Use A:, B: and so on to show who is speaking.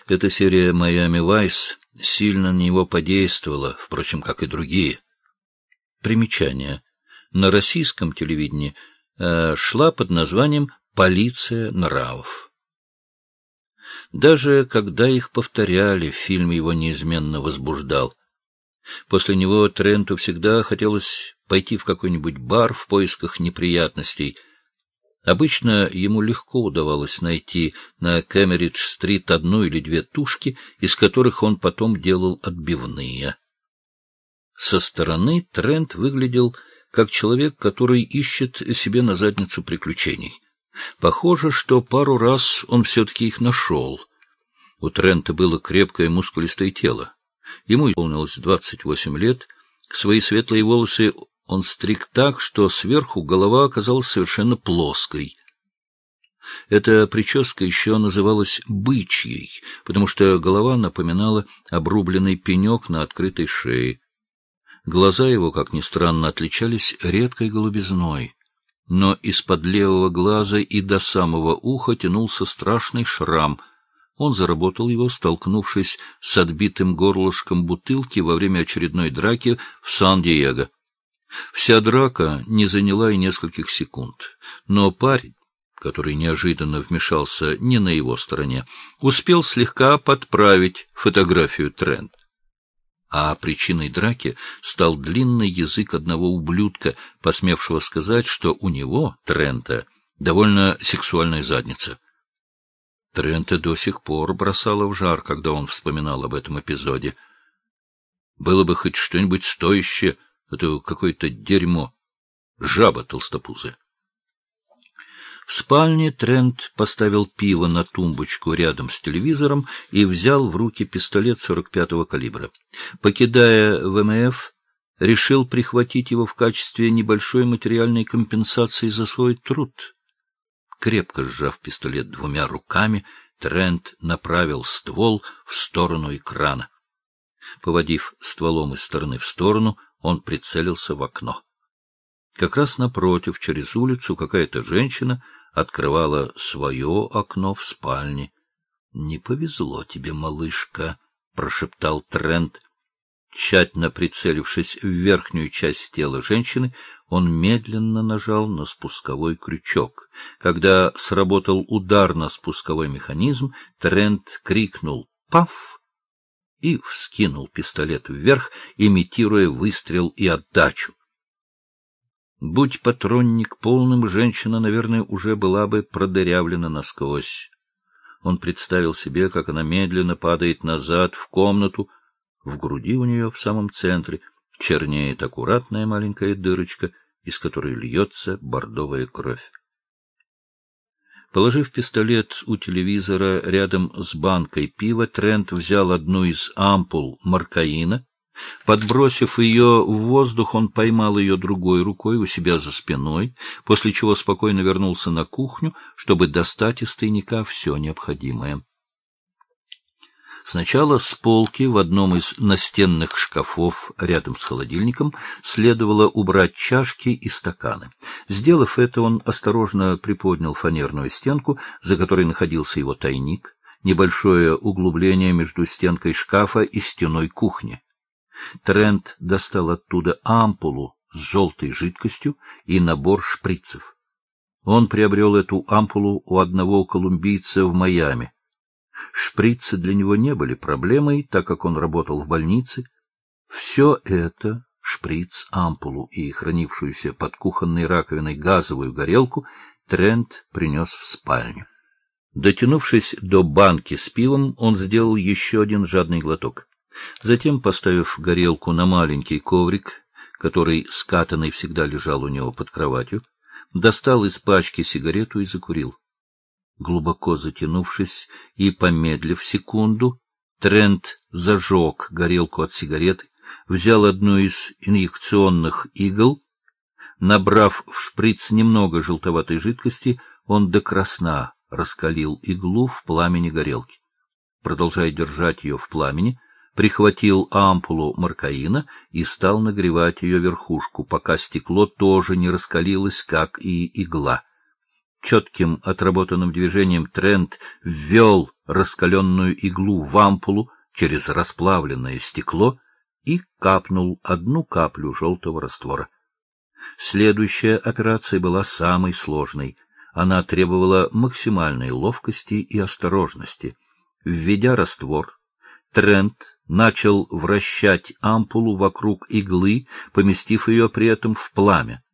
A: Эта серия «Майами Вайс» сильно на него подействовала, впрочем, как и другие. Примечание. На российском телевидении шла под названием «Полиция нравов». Даже когда их повторяли, фильм его неизменно возбуждал. После него Тренту всегда хотелось пойти в какой-нибудь бар в поисках неприятностей. Обычно ему легко удавалось найти на Кэмеридж-стрит одну или две тушки, из которых он потом делал отбивные. Со стороны Трент выглядел как человек, который ищет себе на задницу приключений. Похоже, что пару раз он все-таки их нашел. У Трента было крепкое мускулистое тело. Ему исполнилось 28 лет. Свои светлые волосы он стриг так, что сверху голова оказалась совершенно плоской. Эта прическа еще называлась «бычьей», потому что голова напоминала обрубленный пенек на открытой шее. Глаза его, как ни странно, отличались редкой голубизной, но из-под левого глаза и до самого уха тянулся страшный шрам. Он заработал его, столкнувшись с отбитым горлышком бутылки во время очередной драки в Сан-Диего. Вся драка не заняла и нескольких секунд, но парень, который неожиданно вмешался не на его стороне, успел слегка подправить фотографию Трента. А причиной драки стал длинный язык одного ублюдка, посмевшего сказать, что у него, Трента, довольно сексуальная задница. Трента до сих пор бросало в жар, когда он вспоминал об этом эпизоде. Было бы хоть что-нибудь стоящее, это какое-то дерьмо. Жаба толстопузая. В спальне Трент поставил пиво на тумбочку рядом с телевизором и взял в руки пистолет 45-го калибра. Покидая ВМФ, решил прихватить его в качестве небольшой материальной компенсации за свой труд. Крепко сжав пистолет двумя руками, Трент направил ствол в сторону экрана. Поводив стволом из стороны в сторону, он прицелился в окно. Как раз напротив, через улицу, какая-то женщина открывала свое окно в спальне. — Не повезло тебе, малышка, — прошептал Трент. Тщательно прицелившись в верхнюю часть тела женщины, он медленно нажал на спусковой крючок. Когда сработал удар на спусковой механизм, Трент крикнул «Паф!» и вскинул пистолет вверх, имитируя выстрел и отдачу. Будь патронник полным, женщина, наверное, уже была бы продырявлена насквозь. Он представил себе, как она медленно падает назад в комнату. В груди у нее в самом центре чернеет аккуратная маленькая дырочка, из которой льется бордовая кровь. Положив пистолет у телевизора рядом с банкой пива, Трент взял одну из ампул маркаина. Подбросив ее в воздух, он поймал ее другой рукой у себя за спиной, после чего спокойно вернулся на кухню, чтобы достать из тайника все необходимое. Сначала с полки в одном из настенных шкафов рядом с холодильником следовало убрать чашки и стаканы. Сделав это, он осторожно приподнял фанерную стенку, за которой находился его тайник, небольшое углубление между стенкой шкафа и стеной кухни. Трент достал оттуда ампулу с желтой жидкостью и набор шприцев. Он приобрел эту ампулу у одного колумбийца в Майами. Шприцы для него не были проблемой, так как он работал в больнице. Все это, шприц, ампулу и хранившуюся под кухонной раковиной газовую горелку, Трент принес в спальню. Дотянувшись до банки с пивом, он сделал еще один жадный глоток. Затем, поставив горелку на маленький коврик, который скатанный всегда лежал у него под кроватью, достал из пачки сигарету и закурил. Глубоко затянувшись и помедлив секунду, Трент зажег горелку от сигареты, взял одну из инъекционных игл. Набрав в шприц немного желтоватой жидкости, он до красна раскалил иглу в пламени горелки. Продолжая держать ее в пламени, прихватил ампулу маркаина и стал нагревать ее верхушку, пока стекло тоже не раскалилось, как и игла. Четким отработанным движением Трент ввел раскаленную иглу в ампулу через расплавленное стекло и капнул 1 каплю желтого раствора. Следующая операция была самой сложной. Она требовала максимальной ловкости и осторожности. Введя раствор, Трент начал вращать ампулу вокруг иглы, поместив ее при этом в пламя.